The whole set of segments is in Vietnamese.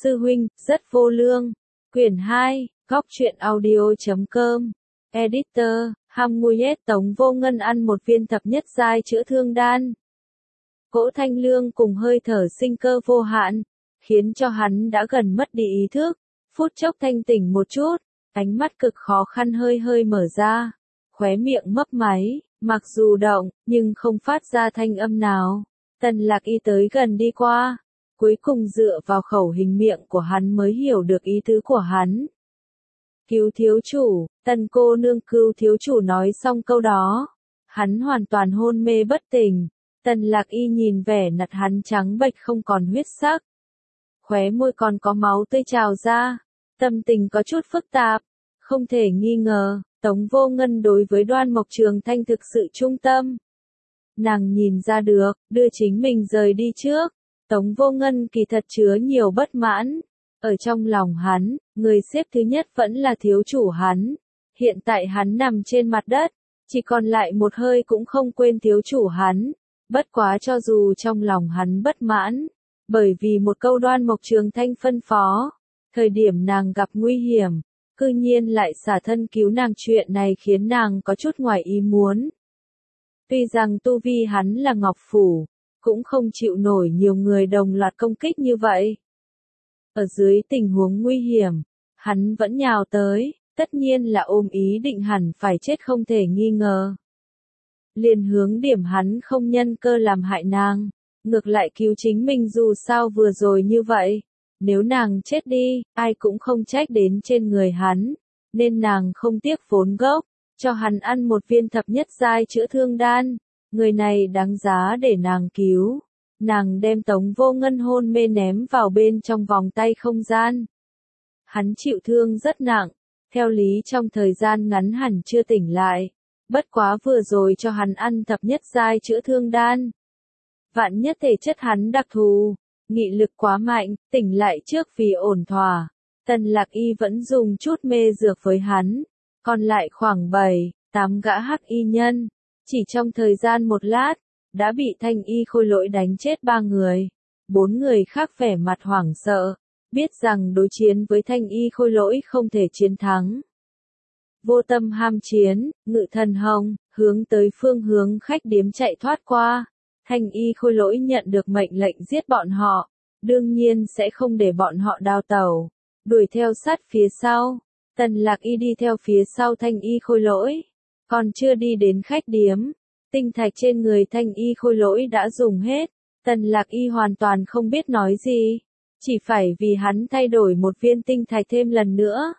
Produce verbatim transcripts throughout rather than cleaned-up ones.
Sư huynh, rất vô lương. Quyển hai, góc truyện audio.com. Editor, Hamuyet Tống Vô Ngân ăn một viên thập nhất giai chữa thương đan. Cỗ thanh lương cùng hơi thở sinh cơ vô hạn, khiến cho hắn đã gần mất đi ý thức, phút chốc thanh tỉnh một chút, ánh mắt cực khó khăn hơi hơi mở ra, khóe miệng mấp máy, mặc dù động, nhưng không phát ra thanh âm nào. Tần Lạc Y tới gần đi qua, cuối cùng dựa vào khẩu hình miệng của hắn mới hiểu được ý tứ của hắn. Cứu thiếu chủ, Tần cô nương cứu thiếu chủ nói xong câu đó, hắn hoàn toàn hôn mê bất tỉnh. Tần Lạc Y nhìn vẻ mặt hắn trắng bệch không còn huyết sắc, khóe môi còn có máu tươi trào ra, tâm tình có chút phức tạp, không thể nghi ngờ, Tống Vô Ngân đối với Đoan Mộc Trường Thanh thực sự trung tâm. Nàng nhìn ra được, đưa chính mình rời đi trước, Tống Vô Ngân kỳ thật chứa nhiều bất mãn, ở trong lòng hắn, người xếp thứ nhất vẫn là thiếu chủ hắn, hiện tại hắn nằm trên mặt đất, chỉ còn lại một hơi cũng không quên thiếu chủ hắn. Bất quá cho dù trong lòng hắn bất mãn, bởi vì một câu Đoan Mộc Trường Thanh phân phó, thời điểm nàng gặp nguy hiểm, cư nhiên lại xả thân cứu nàng, chuyện này khiến nàng có chút ngoài ý muốn. Tuy rằng tu vi hắn là Ngọc Phủ, cũng không chịu nổi nhiều người đồng loạt công kích như vậy. Ở dưới tình huống nguy hiểm, hắn vẫn nhào tới, tất nhiên là ôm ý định hẳn phải chết không thể nghi ngờ. Liền hướng điểm hắn không nhân cơ làm hại nàng, ngược lại cứu chính mình, dù sao vừa rồi như vậy, nếu nàng chết đi, ai cũng không trách đến trên người hắn, nên nàng không tiếc vốn gốc, cho hắn ăn một viên thập nhất giai chữa thương đan, người này đáng giá để nàng cứu. Nàng đem Tống Vô Ngân hôn mê ném vào bên trong vòng tay không gian. Hắn chịu thương rất nặng, theo lý trong thời gian ngắn hẳn chưa tỉnh lại. Bất quá vừa rồi cho hắn ăn thập nhất giai chữa thương đan. Vạn nhất thể chất hắn đặc thù, nghị lực quá mạnh, tỉnh lại trước vì ổn thỏa. Tần Lạc Y vẫn dùng chút mê dược với hắn, còn lại khoảng bảy, tám gã hắc y nhân. Chỉ trong thời gian một lát, đã bị Thanh Y Khôi Lỗi đánh chết ba người. Bốn người khác vẻ mặt hoảng sợ, biết rằng đối chiến với Thanh Y Khôi Lỗi không thể chiến thắng. Vô tâm ham chiến, ngự thần hồng, hướng tới phương hướng khách điếm chạy thoát qua. Thanh Y Khôi Lỗi nhận được mệnh lệnh giết bọn họ, đương nhiên sẽ không để bọn họ đào tẩu, đuổi theo sát phía sau. Tần Lạc Y đi theo phía sau Thanh Y Khôi Lỗi, còn chưa đi đến khách điếm, tinh thạch trên người Thanh Y Khôi Lỗi đã dùng hết. Tần Lạc Y hoàn toàn không biết nói gì, chỉ phải vì hắn thay đổi một viên tinh thạch thêm lần nữa.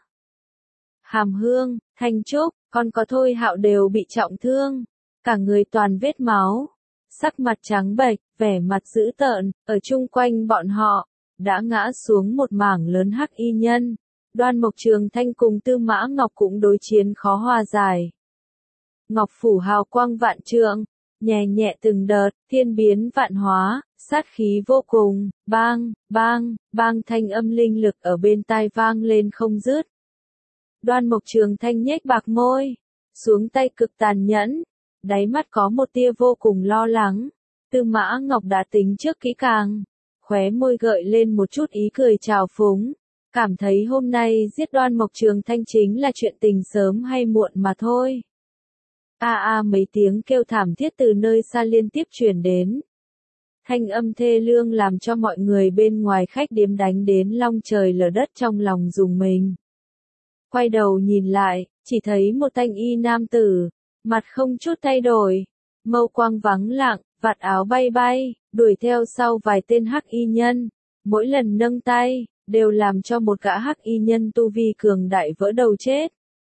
Hàm Hương, Thanh Trúc, còn có Thôi Hạo đều bị trọng thương, cả người toàn vết máu, sắc mặt trắng bệch, vẻ mặt dữ tợn, ở chung quanh bọn họ, đã ngã xuống một mảng lớn hắc y nhân. Đoan Mộc Trường Thanh cùng Tư Mã Ngọc cũng đối chiến khó hòa giải. Ngọc Phủ hào quang vạn trượng, nhẹ nhẹ từng đợt, thiên biến vạn hóa, sát khí vô cùng, bang, bang, bang, thanh âm linh lực ở bên tai vang lên không dứt. Đoan Mộc Trường Thanh nhếch bạc môi, xuống tay cực tàn nhẫn, đáy mắt có một tia vô cùng lo lắng. Tư Mã Ngọc đã tính trước kỹ càng, khóe môi gợi lên một chút ý cười trào phúng, cảm thấy hôm nay giết Đoan Mộc Trường Thanh chính là chuyện tình sớm hay muộn mà thôi. A a mấy tiếng kêu thảm thiết từ nơi xa liên tiếp truyền đến. Thanh âm thê lương làm cho mọi người bên ngoài khách điếm đánh đến long trời lở đất, trong lòng rùng mình. Quay đầu nhìn lại, chỉ thấy một thanh y nam tử, mặt không chút thay đổi, mâu quang vắng lặng, vạt áo bay bay, đuổi theo sau vài tên hắc y nhân, mỗi lần nâng tay, đều làm cho một gã hắc y nhân tu vi cường đại vỡ đầu chết.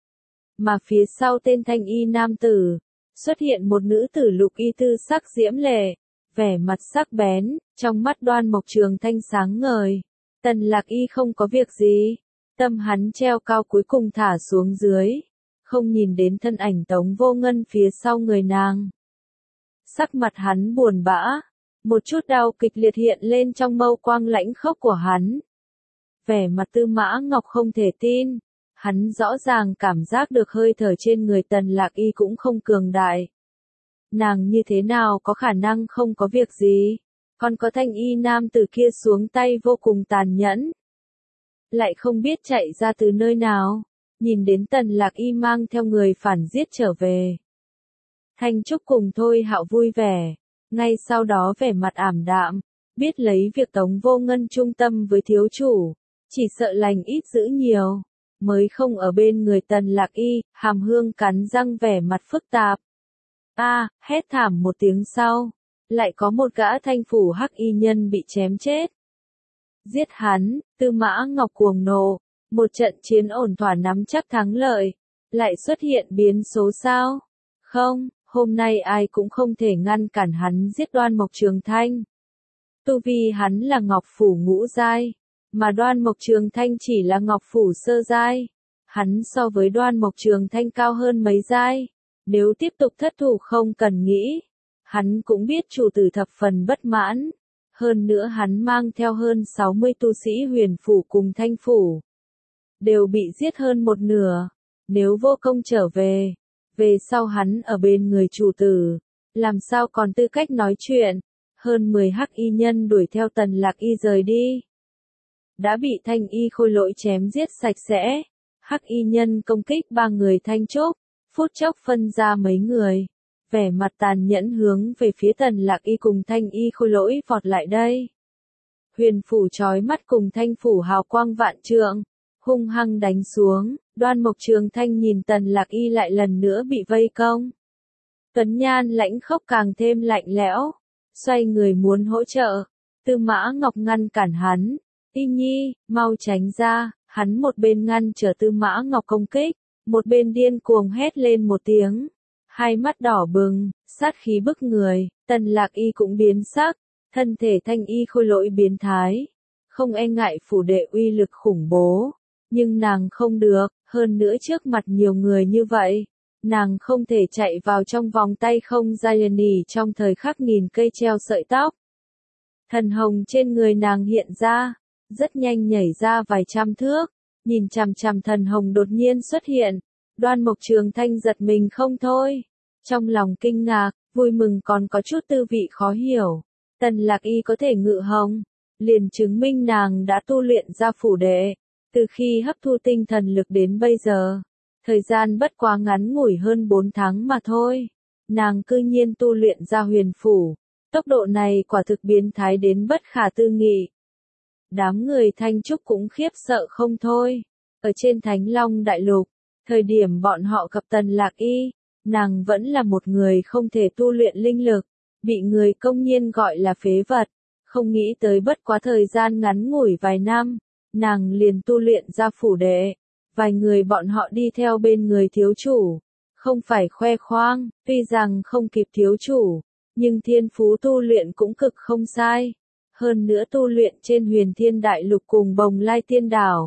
Mà phía sau tên thanh y nam tử, xuất hiện một nữ tử lục y tư sắc diễm lệ, vẻ mặt sắc bén, trong mắt Đoan Mộc Trường Thanh sáng ngời. Tần Lạc Y không có việc gì, tâm hắn treo cao cuối cùng thả xuống dưới, không nhìn đến thân ảnh Tống Vô Ngân phía sau người nàng. Sắc mặt hắn buồn bã, một chút đau kịch liệt hiện lên trong mâu quang lãnh khốc của hắn. Vẻ mặt Tư Mã Ngọc không thể tin, hắn rõ ràng cảm giác được hơi thở trên người Tần Lạc Y cũng không cường đại. Nàng như thế nào có khả năng không có việc gì, còn có thanh y nam tử kia xuống tay vô cùng tàn nhẫn. lại không biết chạy ra từ nơi nào, nhìn đến Tần Lạc Y mang theo người phản giết trở về. Thanh Trúc cùng Thôi Hạo vui vẻ, ngay sau đó vẻ mặt ảm đạm, biết lấy việc Tống Vô Ngân trung tâm với thiếu chủ, chỉ sợ lành ít dữ nhiều, mới không ở bên người Tần Lạc Y. Hàm Hương cắn răng vẻ mặt phức tạp. A, hét thảm một tiếng sau, lại có một gã thanh phủ hắc y nhân bị chém chết. Giết hắn, Tư Mã Ngọc cuồng nộ, một trận chiến ổn thỏa nắm chắc thắng lợi, lại xuất hiện biến số sao? Không, hôm nay ai cũng không thể ngăn cản hắn giết Đoan Mộc Trường Thanh. Tu vi hắn là Ngọc Phủ ngũ giai, mà Đoan Mộc Trường Thanh chỉ là Ngọc Phủ sơ giai. Hắn so với Đoan Mộc Trường Thanh cao hơn mấy giai, nếu tiếp tục thất thủ không cần nghĩ. Hắn cũng biết chủ tử thập phần bất mãn, hơn nữa hắn mang theo hơn sáu mươi tu sĩ Huyền Phủ cùng Thanh Phủ. Đều bị giết hơn một nửa, nếu vô công trở về, về sau hắn ở bên người chủ tử, làm sao còn tư cách nói chuyện. Hơn mười hắc y nhân đuổi theo Tần Lạc Y rời đi. Đã bị Thanh Y Khôi Lỗi chém giết sạch sẽ, hắc y nhân công kích ba người Thanh Trúc, phút chốc phân ra mấy người, vẻ mặt tàn nhẫn hướng về phía Tần Lạc Y cùng Thanh Y Khôi Lỗi vọt lại đây. Huyền Phủ chói mắt cùng Thanh Phủ hào quang vạn trượng, hung hăng đánh xuống. Đoan Mộc Trường Thanh nhìn Tần Lạc Y lại lần nữa bị vây công. Tuấn Nhan lãnh khốc càng thêm lạnh lẽo, xoay người muốn hỗ trợ. Tư Mã Ngọc ngăn cản hắn. Y Nhi, mau tránh ra. Hắn một bên ngăn trở Tư Mã Ngọc công kích, một bên điên cuồng hét lên một tiếng. Hai mắt đỏ bừng, sát khí bức người. Tần Lạc Y cũng biến sắc, thân thể Thanh Y Khôi Lỗi biến thái, không e ngại phủ đệ uy lực khủng bố. Nhưng nàng không được, hơn nữa trước mặt nhiều người như vậy, nàng không thể chạy vào trong vòng tay không Gianni trong thời khắc nghìn cây treo sợi tóc. Thần hồng trên người nàng hiện ra, rất nhanh nhảy ra vài trăm thước, nhìn chằm chằm thần hồng đột nhiên xuất hiện. Đoan Mộc Trường Thanh giật mình không thôi, trong lòng kinh ngạc, vui mừng còn có chút tư vị khó hiểu. Tần Lạc Y có thể ngự hồng, liền chứng minh nàng đã tu luyện ra phủ đệ. Từ khi hấp thu tinh thần lực đến bây giờ, thời gian bất quá ngắn ngủi hơn bốn tháng mà thôi, nàng cư nhiên tu luyện ra huyền phủ, tốc độ này quả thực biến thái đến bất khả tư nghị. Đám người Thanh Trúc cũng khiếp sợ không thôi. Ở trên Thánh Long Đại Lục, thời điểm bọn họ gặp Tần Lạc Y, nàng vẫn là một người không thể tu luyện linh lực, bị người công nhiên gọi là phế vật, không nghĩ tới bất quá thời gian ngắn ngủi vài năm. Nàng liền tu luyện ra phủ đệ, vài người bọn họ đi theo bên người thiếu chủ, không phải khoe khoang, tuy rằng không kịp thiếu chủ, nhưng thiên phú tu luyện cũng cực không sai, hơn nữa tu luyện trên Huyền Thiên Đại Lục cùng Bồng Lai Tiên Đảo.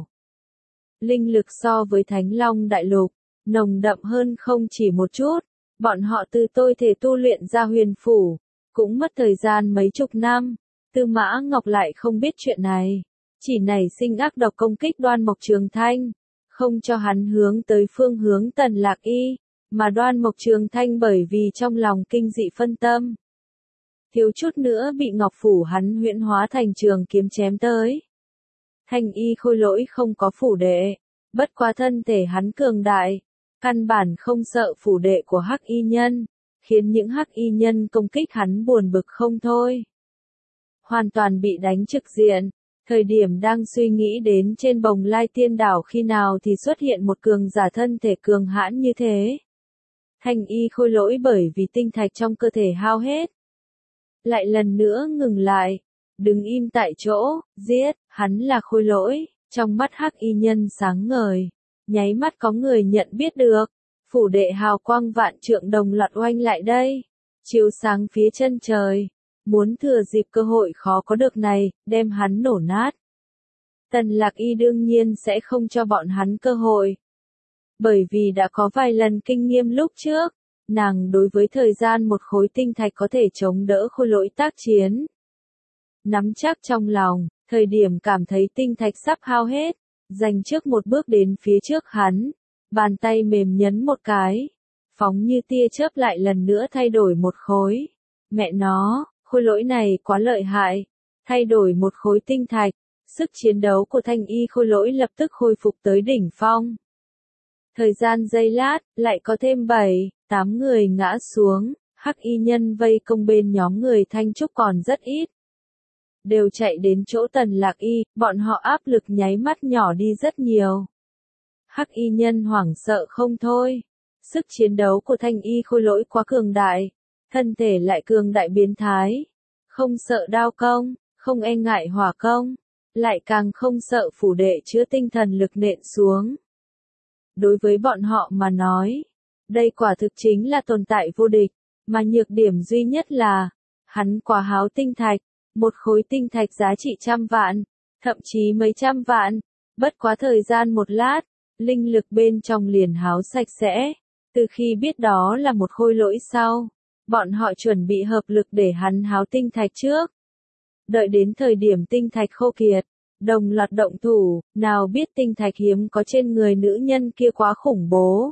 Linh lực so với Thánh Long Đại Lục, nồng đậm hơn không chỉ một chút, bọn họ từ tôi thể tu luyện ra huyền phủ, cũng mất thời gian mấy chục năm. Tư Mã Ngọc lại không biết chuyện này. Chỉ nảy sinh ác độc công kích Đoan Mộc Trường Thanh, không cho hắn hướng tới phương hướng Tần Lạc Y, mà Đoan Mộc Trường Thanh bởi vì trong lòng kinh dị phân tâm, thiếu chút nữa bị Ngọc Phủ hắn huyễn hóa thành trường kiếm chém tới. Thanh Y Khôi Lỗi không có phủ đệ, bất quá thân thể hắn cường đại, căn bản không sợ phủ đệ của hắc y nhân, khiến những hắc y nhân công kích hắn buồn bực không thôi. Hoàn toàn bị đánh trực diện. Thời điểm đang suy nghĩ đến trên Bồng Lai Tiên Đảo khi nào thì xuất hiện một cường giả thân thể cường hãn như thế. Thanh Y Khôi Lỗi bởi vì tinh thạch trong cơ thể hao hết, lại lần nữa ngừng lại, đứng im tại chỗ, giết, hắn là Khôi Lỗi. Trong mắt hắc y nhân sáng ngời, nháy mắt có người nhận biết được, phủ đệ hào quang vạn trượng đồng loạt oanh lại đây, chiếu sáng phía chân trời. Muốn thừa dịp cơ hội khó có được này, đem hắn nổ nát. Tần Lạc Y đương nhiên sẽ không cho bọn hắn cơ hội. Bởi vì đã có vài lần kinh nghiệm lúc trước, nàng đối với thời gian một khối tinh thạch có thể chống đỡ Khôi Lỗi tác chiến. Nắm chắc trong lòng, thời điểm cảm thấy tinh thạch sắp hao hết, dành trước một bước đến phía trước hắn, bàn tay mềm nhấn một cái, phóng như tia chớp lại lần nữa thay đổi một khối. Mẹ nó! Khôi Lỗi này quá lợi hại, thay đổi một khối tinh thạch, Sức chiến đấu của Thanh Y Khôi Lỗi lập tức khôi phục tới đỉnh phong. Thời gian giây lát, lại có thêm bảy, tám người ngã xuống, hắc y nhân vây công bên nhóm người Thanh Trúc còn rất ít. Đều chạy đến chỗ Tần Lạc Y, bọn họ áp lực nháy mắt nhỏ đi rất nhiều. Hắc y nhân hoảng sợ không thôi. Sức chiến đấu của Thanh Y Khôi Lỗi quá cường đại, thân thể lại cường đại biến thái. Không sợ đao công, không e ngại hỏa công, lại càng không sợ phủ đệ chứa tinh thần lực nện xuống. Đối với bọn họ mà nói, đây quả thực chính là tồn tại vô địch, mà nhược điểm duy nhất là, hắn quá háo tinh thạch, một khối tinh thạch giá trị trăm vạn, thậm chí mấy trăm vạn, bất quá thời gian một lát, linh lực bên trong liền háo sạch sẽ. Từ khi biết đó là một khôi lỗi sau, bọn họ chuẩn bị hợp lực để hắn háo tinh thạch trước. Đợi đến thời điểm tinh thạch khô kiệt, đồng loạt động thủ, nào biết tinh thạch hiếm có trên người nữ nhân kia quá khủng bố.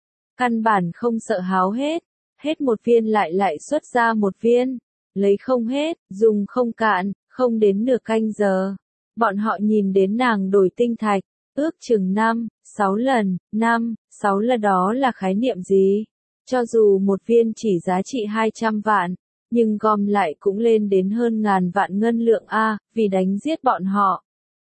Căn bản không sợ háo hết, hết một viên lại lại xuất ra một viên, lấy không hết, dùng không cạn, không đến nửa canh giờ. Bọn họ nhìn đến nàng đổi tinh thạch, ước chừng năm, sáu lần, năm, sáu lần đó là khái niệm gì? Cho dù một viên chỉ giá trị hai trăm vạn, nhưng gom lại cũng lên đến hơn ngàn vạn ngân lượng A, vì đánh giết bọn họ.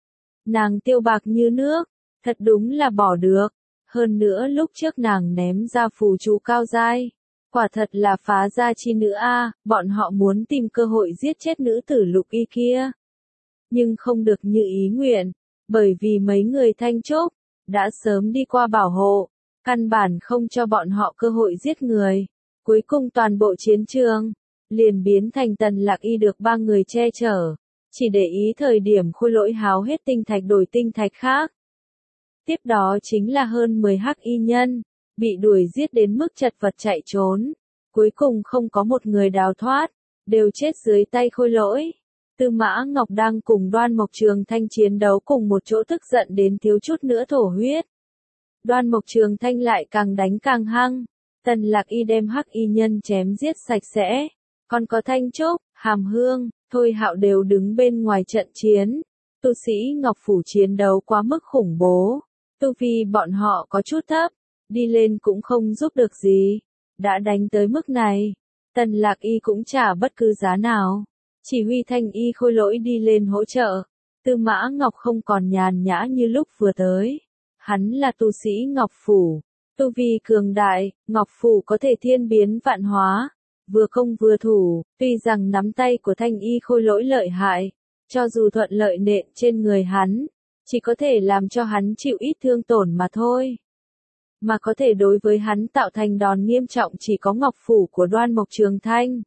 Nàng tiêu bạc như nước, thật đúng là bỏ được. Hơn nữa lúc trước nàng ném ra phù chú cao giai, quả thật là phá gia chi nữ A, bọn họ muốn tìm cơ hội giết chết nữ tử Lục Y kia. Nhưng không được như ý nguyện, bởi vì mấy người Thanh Trúc đã sớm đi qua bảo hộ, căn bản không cho bọn họ cơ hội giết người. Cuối cùng toàn bộ chiến trường liền biến thành Tần Lạc Y được ba người che chở, chỉ để ý thời điểm khôi lỗi háo hết tinh thạch đổi tinh thạch khác. Tiếp đó chính là hơn mười hắc y nhân, bị đuổi giết đến mức chật vật chạy trốn. Cuối cùng không có một người đào thoát, đều chết dưới tay khôi lỗi. Tư Mã Ngọc đang cùng Đoan Mộc Trường Thanh chiến đấu cùng một chỗ tức giận đến thiếu chút nữa thổ huyết. Đoan Mộc Trường Thanh lại càng đánh càng hăng. Tần Lạc Y đem hắc y nhân chém giết sạch sẽ. Còn có Thanh Trúc, Hàm Hương, Thôi Hạo đều đứng bên ngoài trận chiến. Tu sĩ Ngọc Phủ chiến đấu quá mức khủng bố. Tu vi bọn họ có chút thấp, đi lên cũng không giúp được gì. Đã đánh tới mức này, Tần Lạc Y cũng chả bất cứ giá nào. Chỉ huy Thanh Y Khôi Lỗi đi lên hỗ trợ. Tư Mã Ngọc không còn nhàn nhã như lúc vừa tới. Hắn là tu sĩ Ngọc Phủ. Tu vi cường đại, Ngọc Phủ có thể thiên biến vạn hóa. Vừa công vừa thủ, tuy rằng nắm tay của Thanh Y Khôi Lỗi lợi hại. Cho dù thuận lợi nện trên người hắn, chỉ có thể làm cho hắn chịu ít thương tổn mà thôi. Mà có thể đối với hắn tạo thành đòn nghiêm trọng chỉ có Ngọc Phủ của Đoan Mộc Trường Thanh.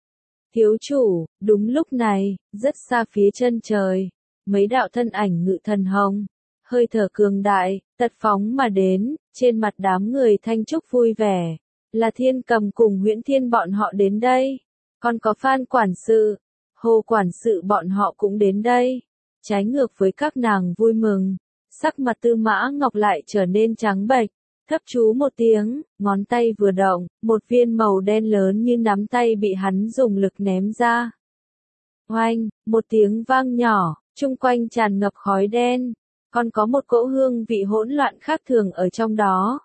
Thiếu chủ, đúng lúc này, rất xa phía chân trời, mấy đạo thân ảnh ngự thần hồng, hơi thở cường đại, tật phóng mà đến, trên mặt đám người Thanh Trúc vui vẻ, là Thiên Cầm cùng Huyễn Thiên bọn họ đến đây, còn có Phan quản sự, Hồ quản sự bọn họ cũng đến đây. Trái ngược với các nàng vui mừng, sắc mặt Tư Mã Ngọc lại trở nên trắng bệch. Thấp chú một tiếng, ngón tay vừa động, một viên màu đen lớn như nắm tay bị hắn dùng lực ném ra. Oanh, một tiếng vang nhỏ, chung quanh tràn ngập khói đen, còn có một cỗ hương vị hỗn loạn khác thường ở trong đó.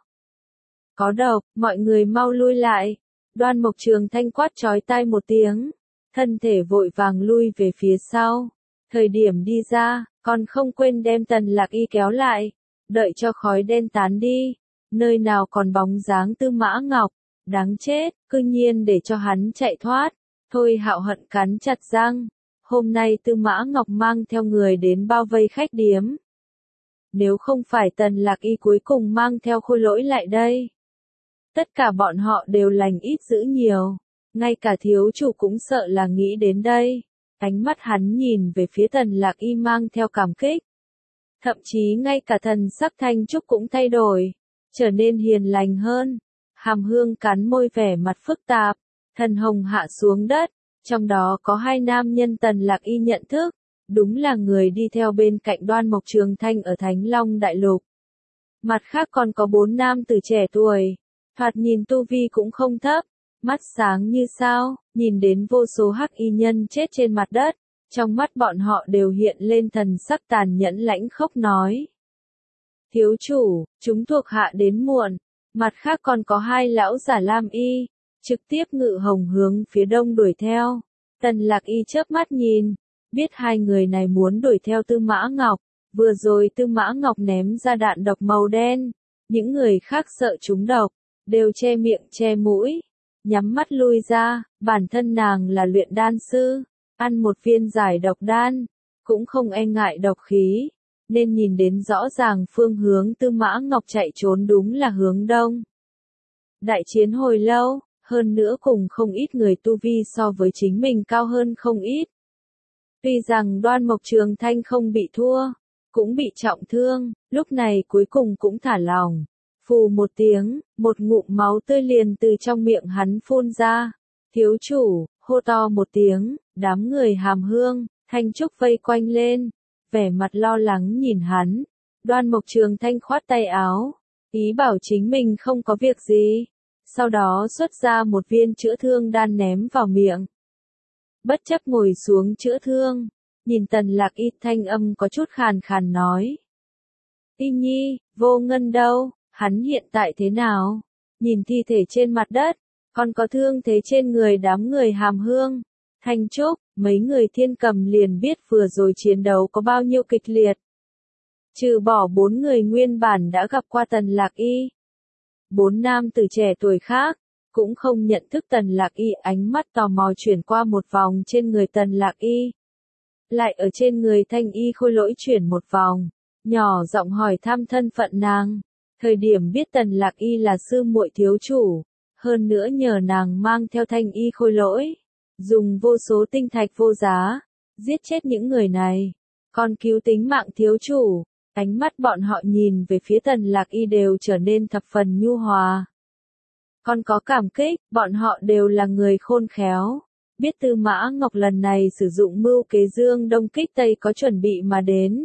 Có độc, mọi người mau lui lại. Đoan Mộc Trường Thanh quát chói tai một tiếng, thân thể vội vàng lui về phía sau. Thời điểm đi ra, còn không quên đem Tần Lạc Y kéo lại, đợi cho khói đen tán đi. Nơi nào còn bóng dáng Tư Mã Ngọc, đáng chết, cư nhiên để cho hắn chạy thoát. Thôi Hạo hận cắn chặt răng, hôm nay Tư Mã Ngọc mang theo người đến bao vây khách điếm. Nếu không phải Tần Lạc Y cuối cùng mang theo khôi lỗi lại đây, tất cả bọn họ đều lành ít dữ nhiều, ngay cả thiếu chủ cũng sợ là nghĩ đến đây. Ánh mắt hắn nhìn về phía Tần Lạc Y mang theo cảm kích. Thậm chí ngay cả thần sắc Thanh Trúc cũng thay đổi, trở nên hiền lành hơn. Hàm Hương cắn môi vẻ mặt phức tạp, thần hồng hạ xuống đất, trong đó có hai nam nhân Tần Lạc Y nhận thức, đúng là người đi theo bên cạnh Đoan Mộc Trường Thanh ở Thánh Long Đại Lục. Mặt khác còn có bốn nam tử trẻ tuổi, thoạt nhìn tu vi cũng không thấp, mắt sáng như sao, nhìn đến vô số hắc y nhân chết trên mặt đất, Trong mắt bọn họ đều hiện lên thần sắc tàn nhẫn lãnh khốc nói. Thiếu chủ, chúng thuộc hạ đến muộn, mặt khác còn có hai lão giả lam y, trực tiếp ngự hồng hướng phía đông đuổi theo. Tần Lạc Y chớp mắt nhìn, biết hai người này muốn đuổi theo Tư Mã Ngọc, vừa rồi Tư Mã Ngọc ném ra đạn độc màu đen, những người khác sợ chúng độc, đều che miệng che mũi, nhắm mắt lui ra, bản thân nàng là luyện đan sư, ăn một viên giải độc đan, cũng không e ngại độc khí, nên nhìn đến rõ ràng phương hướng Tư Mã Ngọc chạy trốn đúng là hướng đông. Đại chiến hồi lâu, hơn nữa cùng không ít người tu vi so với chính mình cao hơn không ít. Tuy rằng Đoan Mộc Trường Thanh không bị thua, cũng bị trọng thương, lúc này cuối cùng cũng thả lòng. Phù một tiếng, một ngụm máu tươi liền từ trong miệng hắn phun ra. Thiếu chủ, hô to một tiếng, đám người Hàm Hương, Thanh Trúc vây quanh lên, vẻ mặt lo lắng nhìn hắn. Đoan Mộc Trường Thanh khoát tay áo, ý bảo chính mình không có việc gì. Sau đó xuất ra một viên chữa thương đan ném vào miệng. Bất chấp ngồi xuống chữa thương, nhìn Tần Lạc Y thanh âm có chút khàn khàn nói. Y Nhi, Vô Ngân đâu, hắn hiện tại thế nào? Nhìn thi thể trên mặt đất, còn có thương thế trên người đám người Hàm Hương, Thanh Trúc, mấy người Thiên Cầm liền biết vừa rồi chiến đấu có bao nhiêu kịch liệt. Trừ bỏ bốn người nguyên bản đã gặp qua Tần Lạc Y. Bốn nam tử trẻ tuổi khác, cũng không nhận thức Tần Lạc Y, ánh mắt tò mò chuyển qua một vòng trên người Tần Lạc Y. Lại ở trên người Thanh Y Khôi Lỗi chuyển một vòng, nhỏ giọng hỏi thăm thân phận nàng. Thời điểm biết Tần Lạc Y là sư muội thiếu chủ, hơn nữa nhờ nàng mang theo Thanh Y Khôi Lỗi, dùng vô số tinh thạch vô giá, giết chết những người này, còn cứu tính mạng thiếu chủ. Ánh mắt bọn họ nhìn về phía Tần Lạc Y đều trở nên thập phần nhu hòa. Còn có cảm kích, bọn họ đều là người khôn khéo. Biết Tư Mã Ngọc lần này sử dụng mưu kế dương đông kích tây có chuẩn bị mà đến.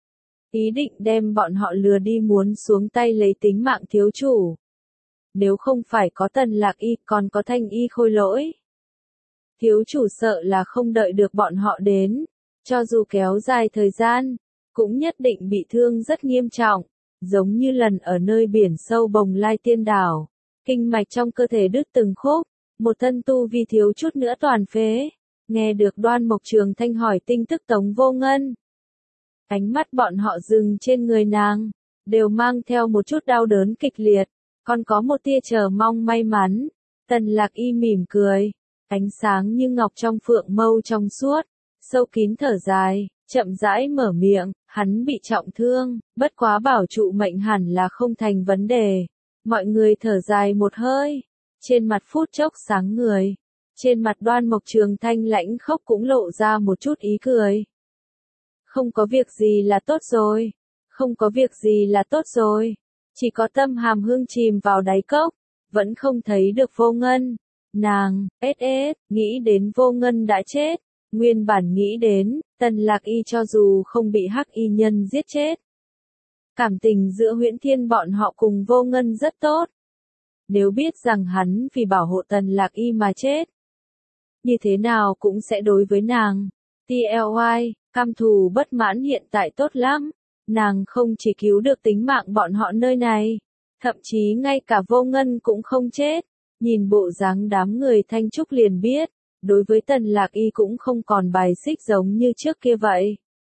Ý định đem bọn họ lừa đi muốn xuống tay lấy tính mạng thiếu chủ. Nếu không phải có Tần Lạc Y còn có Thanh Y Khôi Lỗi. Thiếu chủ sợ là không đợi được bọn họ đến, cho dù kéo dài thời gian, cũng nhất định bị thương rất nghiêm trọng, giống như lần ở nơi biển sâu Bồng Lai Tiên Đảo, kinh mạch trong cơ thể đứt từng khúc, một thân tu vi thiếu chút nữa toàn phế. Nghe được Đoan Mộc Trường Thanh hỏi tin tức Tống Vô Ngân, ánh mắt bọn họ dừng trên người nàng, đều mang theo một chút đau đớn kịch liệt, còn có một tia chờ mong may mắn. Tần Lạc Y mỉm cười, ánh sáng như ngọc trong phượng mâu trong suốt, sâu kín thở dài, chậm rãi mở miệng, hắn bị trọng thương, bất quá bảo trụ mệnh hẳn là không thành vấn đề. Mọi người thở dài một hơi, trên mặt phút chốc sáng người, trên mặt Đoan Mộc Trường Thanh lãnh khốc cũng lộ ra một chút ý cười. Không có việc gì là tốt rồi, không có việc gì là tốt rồi, chỉ có tâm Hàm Hương chìm vào đáy cốc, vẫn không thấy được Vô Ngân. Nàng, ết ết, nghĩ đến Vô Ngân đã chết, nguyên bản nghĩ đến, Tần Lạc Y cho dù không bị hắc y nhân giết chết. Cảm tình giữa Huyễn Thiên bọn họ cùng Vô Ngân rất tốt. Nếu biết rằng hắn vì bảo hộ Tần Lạc Y mà chết, như thế nào cũng sẽ đối với nàng. tê lờ i, cam thù bất mãn hiện tại tốt lắm, nàng không chỉ cứu được tính mạng bọn họ nơi này, thậm chí ngay cả Vô Ngân cũng không chết. Nhìn bộ dáng đám người Thanh Trúc liền biết, đối với Tần Lạc Y cũng không còn bài xích giống như trước kia vậy.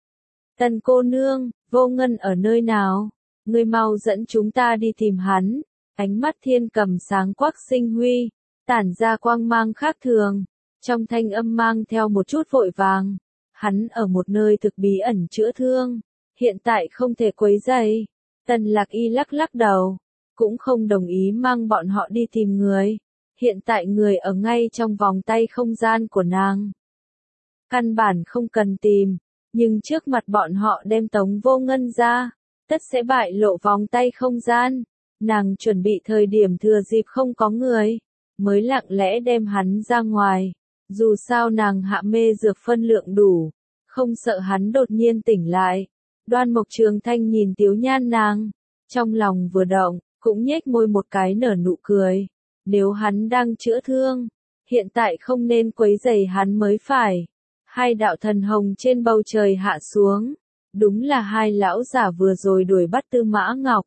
Tần cô nương, Vô Ngân ở nơi nào? Ngươi mau dẫn chúng ta đi tìm hắn. Ánh mắt Thiên Cầm sáng quắc sinh huy, tản ra quang mang khác thường, trong thanh âm mang theo một chút vội vàng. Hắn ở một nơi thực bí ẩn chữa thương, hiện tại không thể quấy rầy. Tần Lạc Y lắc lắc đầu, cũng không đồng ý mang bọn họ đi tìm người. Hiện tại người ở ngay trong vòng tay không gian của nàng. Căn bản không cần tìm, nhưng trước mặt bọn họ đem Tống Vô Ngân ra, tất sẽ bại lộ vòng tay không gian. Nàng chuẩn bị thời điểm thừa dịp không có người, mới lặng lẽ đem hắn ra ngoài. Dù sao nàng hạ mê dược phân lượng đủ, không sợ hắn đột nhiên tỉnh lại. Đoan Mộc Trường Thanh nhìn Tiếu Nhan nàng, trong lòng vừa động, cũng nhếch môi một cái nở nụ cười. Nếu hắn đang chữa thương, hiện tại không nên quấy rầy hắn mới phải. Hai đạo thần hồng trên bầu trời hạ xuống. Đúng là hai lão giả vừa rồi đuổi bắt Tư Mã Ngọc.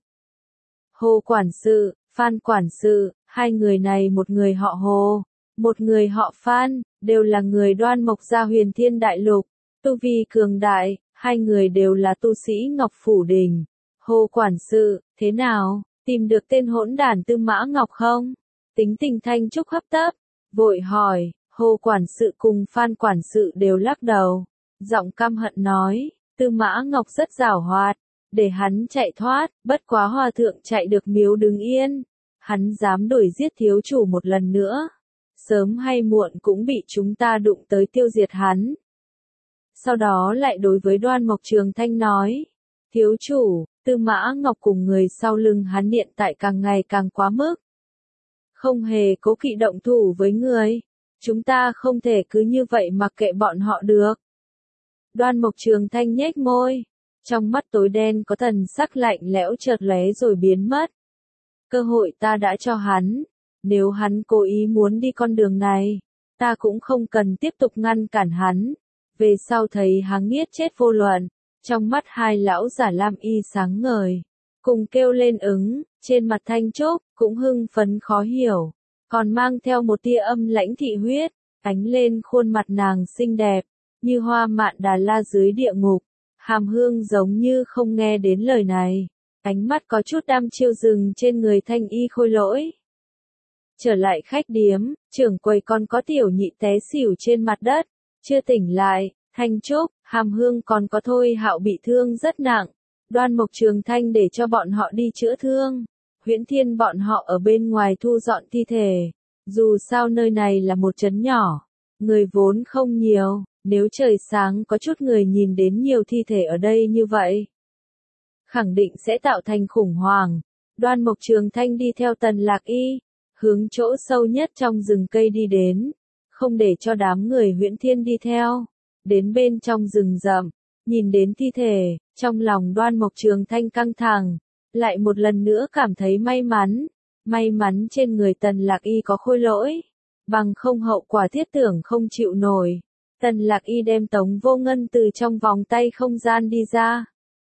Hồ quản sự, Phan quản sự, hai người này một người họ Hồ, một người họ Phan, đều là người Đoan Mộc gia Huyền Thiên Đại Lục, tu vi cường đại, hai người đều là tu sĩ Ngọc Phủ Đình. Hồ quản sự, thế nào, tìm được tên hỗn đản Tư Mã Ngọc không? Tính tình Thanh Trúc hấp tấp, vội hỏi. Hồ quản sự cùng Phan quản sự đều lắc đầu, giọng căm hận nói, Tư Mã Ngọc rất giảo hoạt, để hắn chạy thoát, bất quá hòa thượng chạy được miếu đứng yên, hắn dám đuổi giết thiếu chủ một lần nữa, sớm hay muộn cũng bị chúng ta đụng tới tiêu diệt hắn. Sau đó lại đối với Đoan Mộc Trường Thanh nói, thiếu chủ, Tư Mã Ngọc cùng người sau lưng hắn hiện tại càng ngày càng quá mức, không hề cố kỵ động thủ với người. Chúng ta không thể cứ như vậy mặc kệ bọn họ được. Đoan Mộc Trường Thanh nhếch môi, trong mắt tối đen có thần sắc lạnh lẽo chợt lóe rồi biến mất. Cơ hội ta đã cho hắn, nếu hắn cố ý muốn đi con đường này, ta cũng không cần tiếp tục ngăn cản hắn. Về sau thấy hắn giết chết vô luận, trong mắt hai lão giả lam y sáng ngời, cùng kêu lên ứng, trên mặt Thanh Trúc cũng hưng phấn khó hiểu. Còn mang theo một tia âm lãnh thị huyết, ánh lên khuôn mặt nàng xinh đẹp, như hoa mạn Đà La dưới địa ngục, hàm hương giống như không nghe đến lời này, ánh mắt có chút đăm chiêu rừng trên người Thanh Y Khôi Lỗi. Trở lại khách điếm, trưởng quầy còn có tiểu nhị té xỉu trên mặt đất, chưa tỉnh lại, Thanh Trúc, hàm hương còn có Thôi Hạo bị thương rất nặng, Đoan Mộc Trường Thanh để cho bọn họ đi chữa thương. Huyễn Thiên bọn họ ở bên ngoài thu dọn thi thể, dù sao nơi này là một trấn nhỏ, người vốn không nhiều, nếu trời sáng có chút người nhìn đến nhiều thi thể ở đây như vậy, khẳng định sẽ tạo thành khủng hoảng. Đoan Mộc Trường Thanh đi theo Tần Lạc Y, hướng chỗ sâu nhất trong rừng cây đi đến, không để cho đám người Huyễn Thiên đi theo, đến bên trong rừng rậm, nhìn đến thi thể, trong lòng Đoan Mộc Trường Thanh căng thẳng. Lại một lần nữa cảm thấy may mắn, may mắn trên người Tần Lạc Y có Khôi Lỗi, bằng không hậu quả thiết tưởng không chịu nổi. Tần Lạc Y đem Tống Vô Ngân từ trong vòng tay không gian đi ra.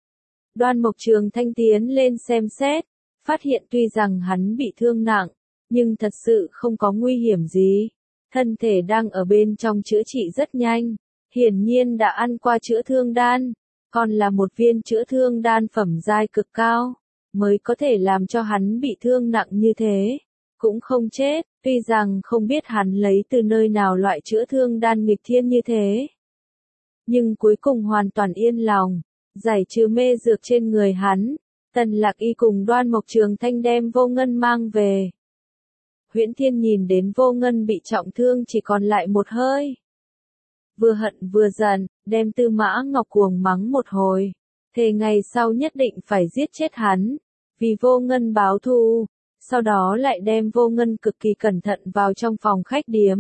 Đoan Mộc Trường Thanh tiến lên xem xét, phát hiện tuy rằng hắn bị thương nặng, nhưng thật sự không có nguy hiểm gì. Thân thể đang ở bên trong chữa trị rất nhanh, hiển nhiên đã ăn qua chữa thương đan, còn là một viên chữa thương đan phẩm giai cực cao, mới có thể làm cho hắn bị thương nặng như thế, cũng không chết, tuy rằng không biết hắn lấy từ nơi nào loại chữa thương đan nghịch thiên như thế. Nhưng cuối cùng hoàn toàn yên lòng, giải trừ mê dược trên người hắn, Tần Lạc Y cùng Đoan Mộc Trường Thanh đem Vô Ngân mang về. Huyễn Thiên nhìn đến Vô Ngân bị trọng thương chỉ còn lại một hơi. Vừa hận vừa giận, đem Tư Mã Ngọc cuồng mắng một hồi. Thề ngày sau nhất định phải giết chết hắn, vì Vô Ngân báo thù, sau đó lại đem Vô Ngân cực kỳ cẩn thận vào trong phòng khách điếm.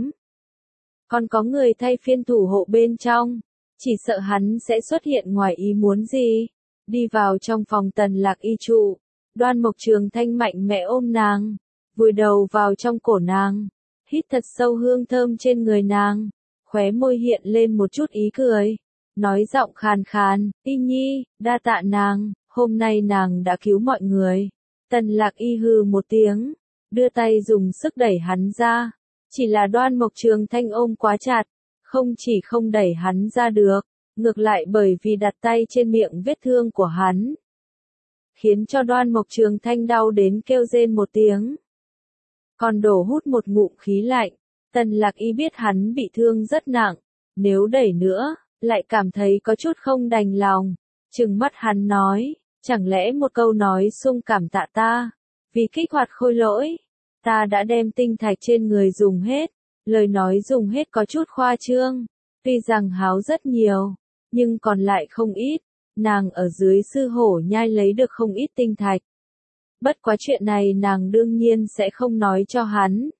Còn có người thay phiên thủ hộ bên trong, chỉ sợ hắn sẽ xuất hiện ngoài ý muốn gì. Đi vào trong phòng Tần Lạc Y trụ, Đoan Mộc Trường Thanh mạnh mẽ ôm nàng, vùi đầu vào trong cổ nàng, hít thật sâu hương thơm trên người nàng, khóe môi hiện lên một chút ý cười. Nói giọng khàn khàn, Y Nhi, đa tạ nàng, hôm nay nàng đã cứu mọi người. Tần Lạc Y hừ một tiếng, đưa tay dùng sức đẩy hắn ra. Chỉ là Đoan Mộc Trường Thanh ôm quá chặt, không chỉ không đẩy hắn ra được, ngược lại bởi vì đặt tay trên miệng vết thương của hắn, khiến cho Đoan Mộc Trường Thanh đau đến kêu rên một tiếng. Còn đổ hút một ngụm khí lạnh, Tần Lạc Y biết hắn bị thương rất nặng, nếu đẩy nữa, lại cảm thấy có chút không đành lòng, trừng mắt hắn nói, chẳng lẽ một câu nói sung cảm tạ ta, vì kích hoạt Khôi Lỗi, ta đã đem tinh thạch trên người dùng hết, lời nói dùng hết có chút khoa trương, tuy rằng háo rất nhiều, nhưng còn lại không ít, nàng ở dưới sư hổ nhai lấy được không ít tinh thạch. Bất quá chuyện này nàng đương nhiên sẽ không nói cho hắn.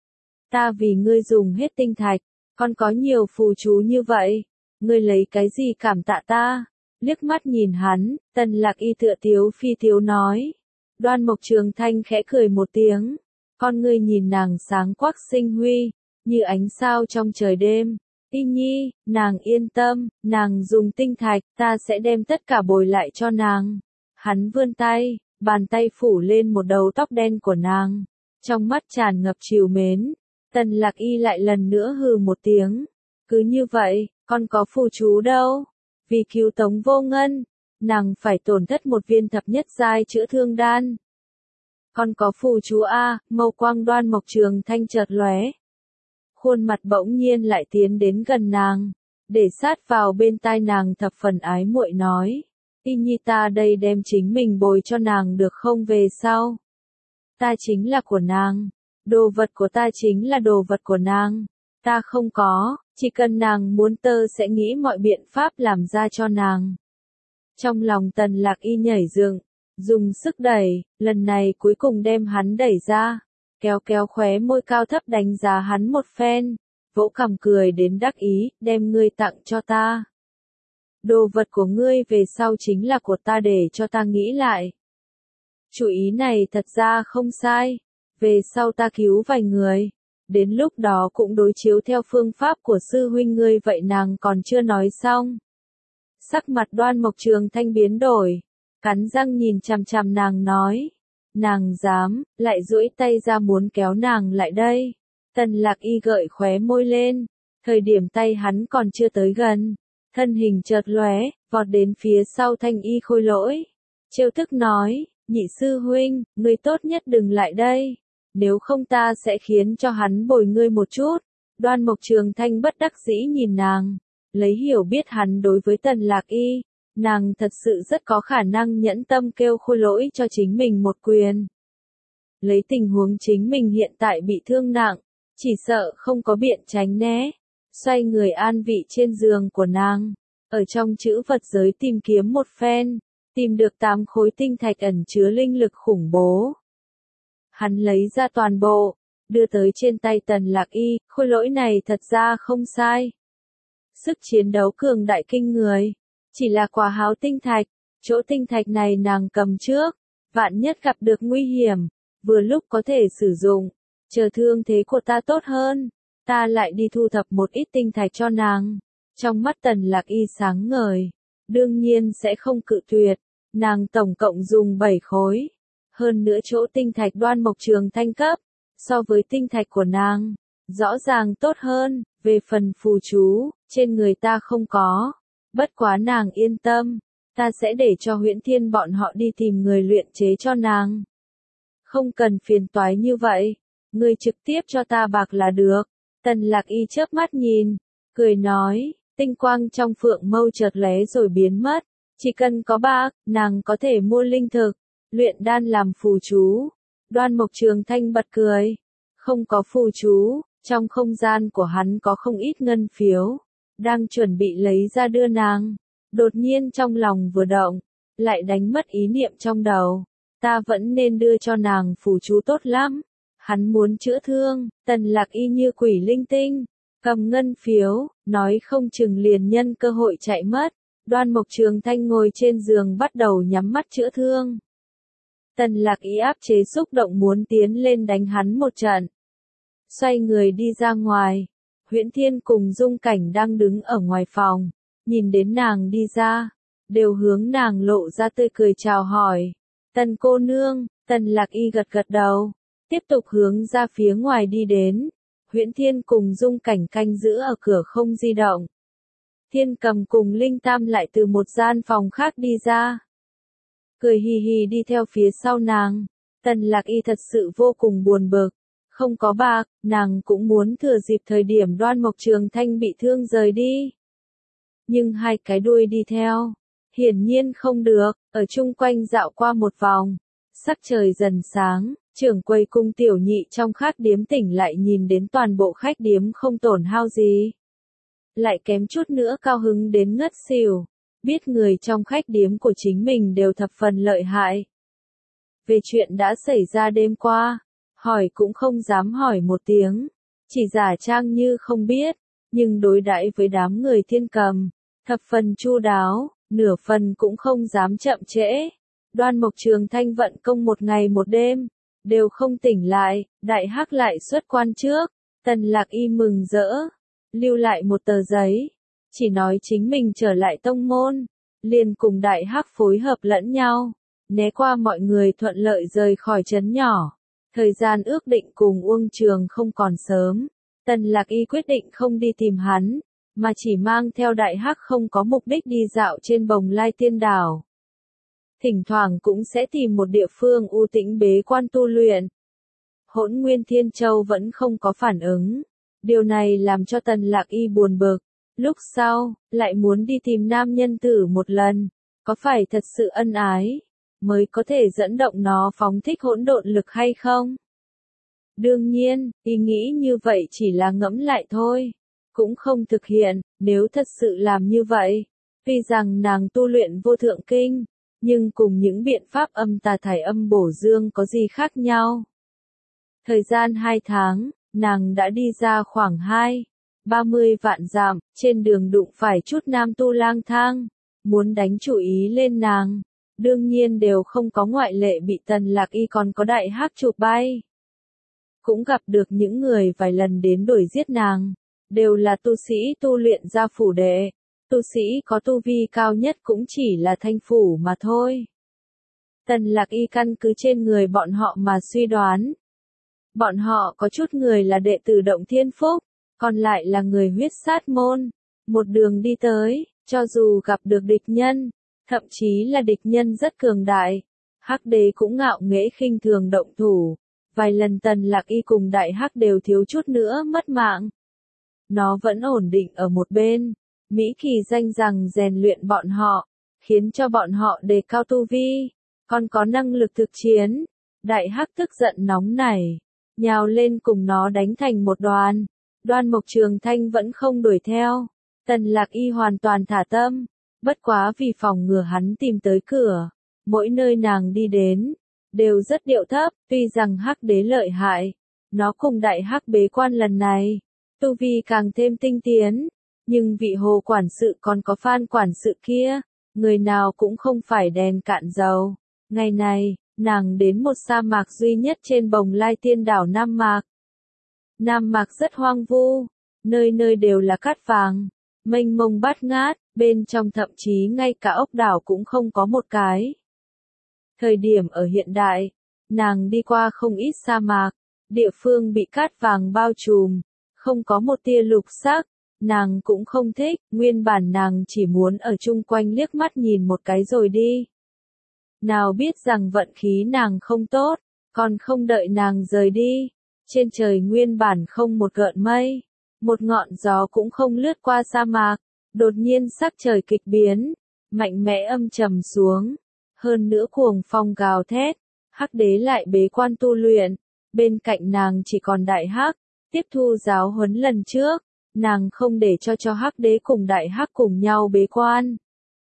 Ta vì ngươi dùng hết tinh thạch, còn có nhiều phù chú như vậy, ngươi lấy cái gì cảm tạ ta? Liếc mắt nhìn hắn, Tần Lạc Y tựa tiếu phi tiếu nói. Đoan Mộc Trường Thanh khẽ cười một tiếng, con ngươi nhìn nàng sáng quắc sinh huy, như ánh sao trong trời đêm, Y Nhi, nàng yên tâm, nàng dùng tinh thạch, ta sẽ đem tất cả bồi lại cho nàng. Hắn vươn tay, bàn tay phủ lên một đầu tóc đen của nàng, trong mắt tràn ngập trìu mến. Tần Lạc Y lại lần nữa hừ một tiếng. Cứ như vậy, con có phù chú đâu. Vì cứu Tống Vô Ngân, nàng phải tổn thất một viên thập nhất giai chữa thương đan. Con có phù chú a, mâu quang Đoan Mộc Trường Thanh chợt lóe. Khuôn mặt bỗng nhiên lại tiến đến gần nàng, để sát vào bên tai nàng thập phần ái muội nói. Y Nhi ta đây đem chính mình bồi cho nàng được không về sau. Ta chính là của nàng, đồ vật của ta chính là đồ vật của nàng, ta không có, chỉ cần nàng muốn tơ sẽ nghĩ mọi biện pháp làm ra cho nàng. Trong lòng Tần Lạc Y nhảy dựng, dùng sức đẩy, lần này cuối cùng đem hắn đẩy ra, kéo kéo khóe môi cao thấp đánh giá hắn một phen, vỗ cằm cười đến đắc ý, đem ngươi tặng cho ta. Đồ vật của ngươi về sau chính là của ta để cho ta nghĩ lại. Chủ ý này thật ra không sai, về sau ta cứu vài người, đến lúc đó cũng đối chiếu theo phương pháp của sư huynh ngươi vậy nàng còn chưa nói xong. Sắc mặt Đoan Mộc Trường Thanh biến đổi, cắn răng nhìn chằm chằm nàng nói. Nàng dám, lại duỗi tay ra muốn kéo nàng lại đây. Tần Lạc Y gợi khóe môi lên, thời điểm tay hắn còn chưa tới gần, thân hình chợt lóe, vọt đến phía sau Thanh Y Khôi Lỗi. Trêu tức nói, nhị sư huynh, ngươi tốt nhất đừng lại đây, nếu không ta sẽ khiến cho hắn bồi ngươi một chút. Đoan Mộc Trường Thanh bất đắc dĩ nhìn nàng, lấy hiểu biết hắn đối với Tần Lạc Y, nàng thật sự rất có khả năng nhẫn tâm kêu Khôi Lỗi cho chính mình một quyền. Lấy tình huống chính mình hiện tại bị thương nặng, chỉ sợ không có biện tránh né, xoay người an vị trên giường của nàng, ở trong chữ vật giới tìm kiếm một phen, tìm được tám khối tinh thạch ẩn chứa linh lực khủng bố. Hắn lấy ra toàn bộ, đưa tới trên tay Tần Lạc Y, Khôi Lỗi này thật ra không sai. Sức chiến đấu cường đại kinh người, chỉ là quả háo tinh thạch, chỗ tinh thạch này nàng cầm trước, vạn nhất gặp được nguy hiểm, vừa lúc có thể sử dụng, chờ thương thế của ta tốt hơn, ta lại đi thu thập một ít tinh thạch cho nàng. Trong mắt Tần Lạc Y sáng ngời, đương nhiên sẽ không cự tuyệt, nàng tổng cộng dùng bảy khối, hơn nữa chỗ tinh thạch Đoan Mộc Trường Thanh cấp, so với tinh thạch của nàng, rõ ràng tốt hơn. Về phần phù chú, trên người ta không có, bất quá nàng yên tâm, ta sẽ để cho Huyễn Thiên bọn họ đi tìm người luyện chế cho nàng. Không cần phiền toái như vậy, ngươi trực tiếp cho ta bạc là được. Tần Lạc Y chớp mắt nhìn, cười nói, tinh quang trong phượng mâu chợt lóe rồi biến mất, chỉ cần có bạc, nàng có thể mua linh thực, luyện đan làm phù chú. Đoan Mộc Trường Thanh bật cười, không có phù chú, trong không gian của hắn có không ít ngân phiếu, đang chuẩn bị lấy ra đưa nàng, đột nhiên trong lòng vừa động, lại đánh mất ý niệm trong đầu, ta vẫn nên đưa cho nàng phù chú tốt lắm. Hắn muốn chữa thương, Tần Lạc Y như quỷ linh tinh, cầm ngân phiếu, nói không chừng liền nhân cơ hội chạy mất. Đoan Mộc Trường Thanh ngồi trên giường bắt đầu nhắm mắt chữa thương. Tần Lạc Y áp chế xúc động muốn tiến lên đánh hắn một trận. Xoay người đi ra ngoài, Huyễn Thiên cùng Dung Cảnh đang đứng ở ngoài phòng, nhìn đến nàng đi ra, đều hướng nàng lộ ra tươi cười chào hỏi. Tần cô nương, Tần Lạc Y gật gật đầu, tiếp tục hướng ra phía ngoài đi đến. Huyễn Thiên cùng Dung Cảnh canh giữ ở cửa không di động. Thiên Cầm cùng Linh Tam lại từ một gian phòng khác đi ra, cười hì hì đi theo phía sau nàng. Tần Lạc Y thật sự vô cùng buồn bực, không có bạc, nàng cũng muốn thừa dịp thời điểm Đoan Mộc Trường Thanh bị thương rời đi. Nhưng hai cái đuôi đi theo, hiển nhiên không được, ở chung quanh dạo qua một vòng, sắc trời dần sáng, trưởng quầy cung tiểu nhị trong khách điếm tỉnh lại nhìn đến toàn bộ khách điếm không tổn hao gì. Lại kém chút nữa cao hứng đến ngất xỉu, biết người trong khách điếm của chính mình đều thập phần lợi hại. Về chuyện đã xảy ra đêm qua, hỏi cũng không dám hỏi một tiếng, chỉ giả trang như không biết, nhưng đối đãi với đám người Thiên Cầm, thập phần chu đáo, nửa phần cũng không dám chậm trễ. Đoan Mộc Trường Thanh vận công một ngày một đêm, đều không tỉnh lại, đại hắc lại xuất quan trước, Tần Lạc Y mừng rỡ, lưu lại một tờ giấy, chỉ nói chính mình trở lại tông môn, liền cùng Đại Hắc phối hợp lẫn nhau, né qua mọi người thuận lợi rời khỏi trấn nhỏ. Thời gian ước định cùng Uông Trường không còn sớm, Tần Lạc Y quyết định không đi tìm hắn, mà chỉ mang theo Đại Hắc không có mục đích đi dạo trên Bồng Lai Tiên Đảo. Thỉnh thoảng cũng sẽ tìm một địa phương u tĩnh bế quan tu luyện. Hỗn Nguyên Thiên Châu vẫn không có phản ứng, điều này làm cho Tần Lạc Y buồn bực. Lúc sau, lại muốn đi tìm nam nhân tử một lần, có phải thật sự ân ái, mới có thể dẫn động nó phóng thích hỗn độn lực hay không? Đương nhiên, ý nghĩ như vậy chỉ là ngẫm lại thôi, cũng không thực hiện. Nếu thật sự làm như vậy, tuy rằng nàng tu luyện vô thượng kinh, nhưng cùng những biện pháp âm tà thải âm bổ dương có gì khác nhau? Thời gian hai tháng, nàng đã đi ra khoảng hai, ba mươi vạn dặm, trên đường đụng phải chút nam tu lang thang, muốn đánh chủ ý lên nàng. Đương nhiên đều không có ngoại lệ bị Tần Lạc Y còn có Đại Hắc chụp bay. Cũng gặp được những người vài lần đến đuổi giết nàng, đều là tu sĩ tu luyện ra phủ đệ, tu sĩ có tu vi cao nhất cũng chỉ là thanh phủ mà thôi. Tần Lạc Y căn cứ trên người bọn họ mà suy đoán. Bọn họ có chút người là đệ tử Động Thiên Phúc, còn lại là người huyết sát môn. Một đường đi tới, cho dù gặp được địch nhân, thậm chí là địch nhân rất cường đại, Hắc Đế cũng ngạo nghễ khinh thường động thủ. Vài lần Tần Lạc Y cùng Đại Hắc đều thiếu chút nữa mất mạng. Nó vẫn ổn định ở một bên, Mỹ Kỳ danh rằng rèn luyện bọn họ, khiến cho bọn họ đề cao tu vi, còn có năng lực thực chiến. Đại Hắc tức giận nóng nảy, nhào lên cùng nó đánh thành một đoàn. Đoan Mộc Trường Thanh vẫn không đuổi theo. Tần Lạc Y hoàn toàn thả tâm, bất quá vì phòng ngừa hắn tìm tới cửa, mỗi nơi nàng đi đến, đều rất điệu thấp. Tuy rằng Hắc Đế lợi hại, nó cùng Đại Hắc bế quan lần này, tu vi càng thêm tinh tiến, nhưng vị Hồ quản sự còn có Phan quản sự kia, người nào cũng không phải đèn cạn dầu. Ngày này, nàng đến một sa mạc duy nhất trên Bồng Lai Tiên Đảo Nam Mạc. Nam Mạc rất hoang vu, nơi nơi đều là cát vàng, mênh mông bát ngát, bên trong thậm chí ngay cả ốc đảo cũng không có một cái. Thời điểm ở hiện đại, nàng đi qua không ít sa mạc, địa phương bị cát vàng bao trùm, không có một tia lục sắc, nàng cũng không thích. Nguyên bản nàng chỉ muốn ở chung quanh liếc mắt nhìn một cái rồi đi. Nào biết rằng vận khí nàng không tốt, còn không đợi nàng rời đi, trên trời nguyên bản không một gợn mây, một ngọn gió cũng không lướt qua sa mạc, đột nhiên sắc trời kịch biến, mạnh mẽ âm trầm xuống, hơn nữa cuồng phong gào thét. Hắc Đế lại bế quan tu luyện, bên cạnh nàng chỉ còn Đại Hắc, tiếp thu giáo huấn lần trước, nàng không để cho cho Hắc Đế cùng Đại Hắc cùng nhau bế quan.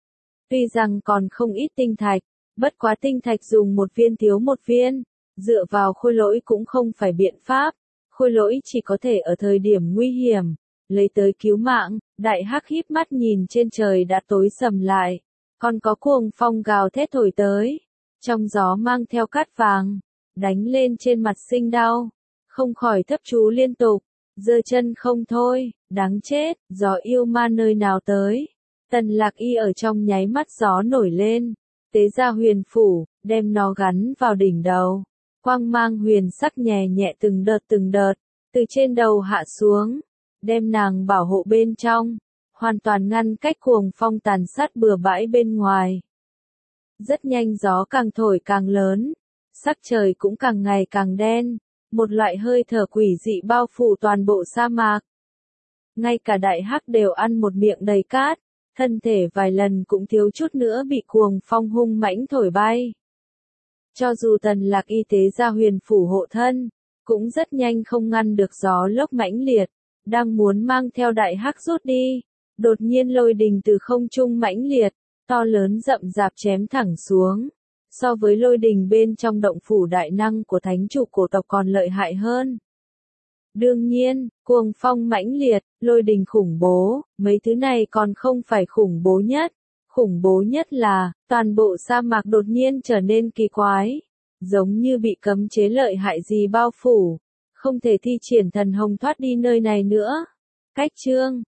Tuy rằng còn không ít tinh thạch, bất quá tinh thạch dùng một viên thiếu một viên, dựa vào khôi lỗi cũng không phải biện pháp, khôi lỗi chỉ có thể ở thời điểm nguy hiểm, lấy tới cứu mạng. Đại Hắc híp mắt nhìn trên trời đã tối sầm lại, còn có cuồng phong gào thét thổi tới, trong gió mang theo cát vàng, đánh lên trên mặt sinh đau, không khỏi thấp chú liên tục, giơ chân không thôi, đáng chết, gió yêu ma nơi nào tới. Tần Lạc Y ở trong nháy mắt gió nổi lên, tế ra huyền phủ, đem nó gắn vào đỉnh đầu. Quang mang huyền sắc nhẹ nhẹ từng đợt từng đợt, từ trên đầu hạ xuống, đem nàng bảo hộ bên trong, hoàn toàn ngăn cách cuồng phong tàn sát bừa bãi bên ngoài. Rất nhanh gió càng thổi càng lớn, sắc trời cũng càng ngày càng đen, một loại hơi thở quỷ dị bao phủ toàn bộ sa mạc. Ngay cả Đại Hắc đều ăn một miệng đầy cát, thân thể vài lần cũng thiếu chút nữa bị cuồng phong hung mãnh thổi bay. Cho dù Tần Lạc Y tế ra huyền phủ hộ thân, cũng rất nhanh không ngăn được gió lốc mãnh liệt, đang muốn mang theo Đại Hắc rút đi, đột nhiên lôi đình từ không trung mãnh liệt, to lớn rậm rạp chém thẳng xuống. So với lôi đình bên trong động phủ đại năng của thánh chủ cổ tộc còn lợi hại hơn. Đương nhiên, cuồng phong mãnh liệt, lôi đình khủng bố, mấy thứ này còn không phải khủng bố nhất. Khủng bố nhất là, toàn bộ sa mạc đột nhiên trở nên kỳ quái, giống như bị cấm chế lợi hại gì bao phủ, không thể thi triển thần hồng thoát đi nơi này nữa. Cách chương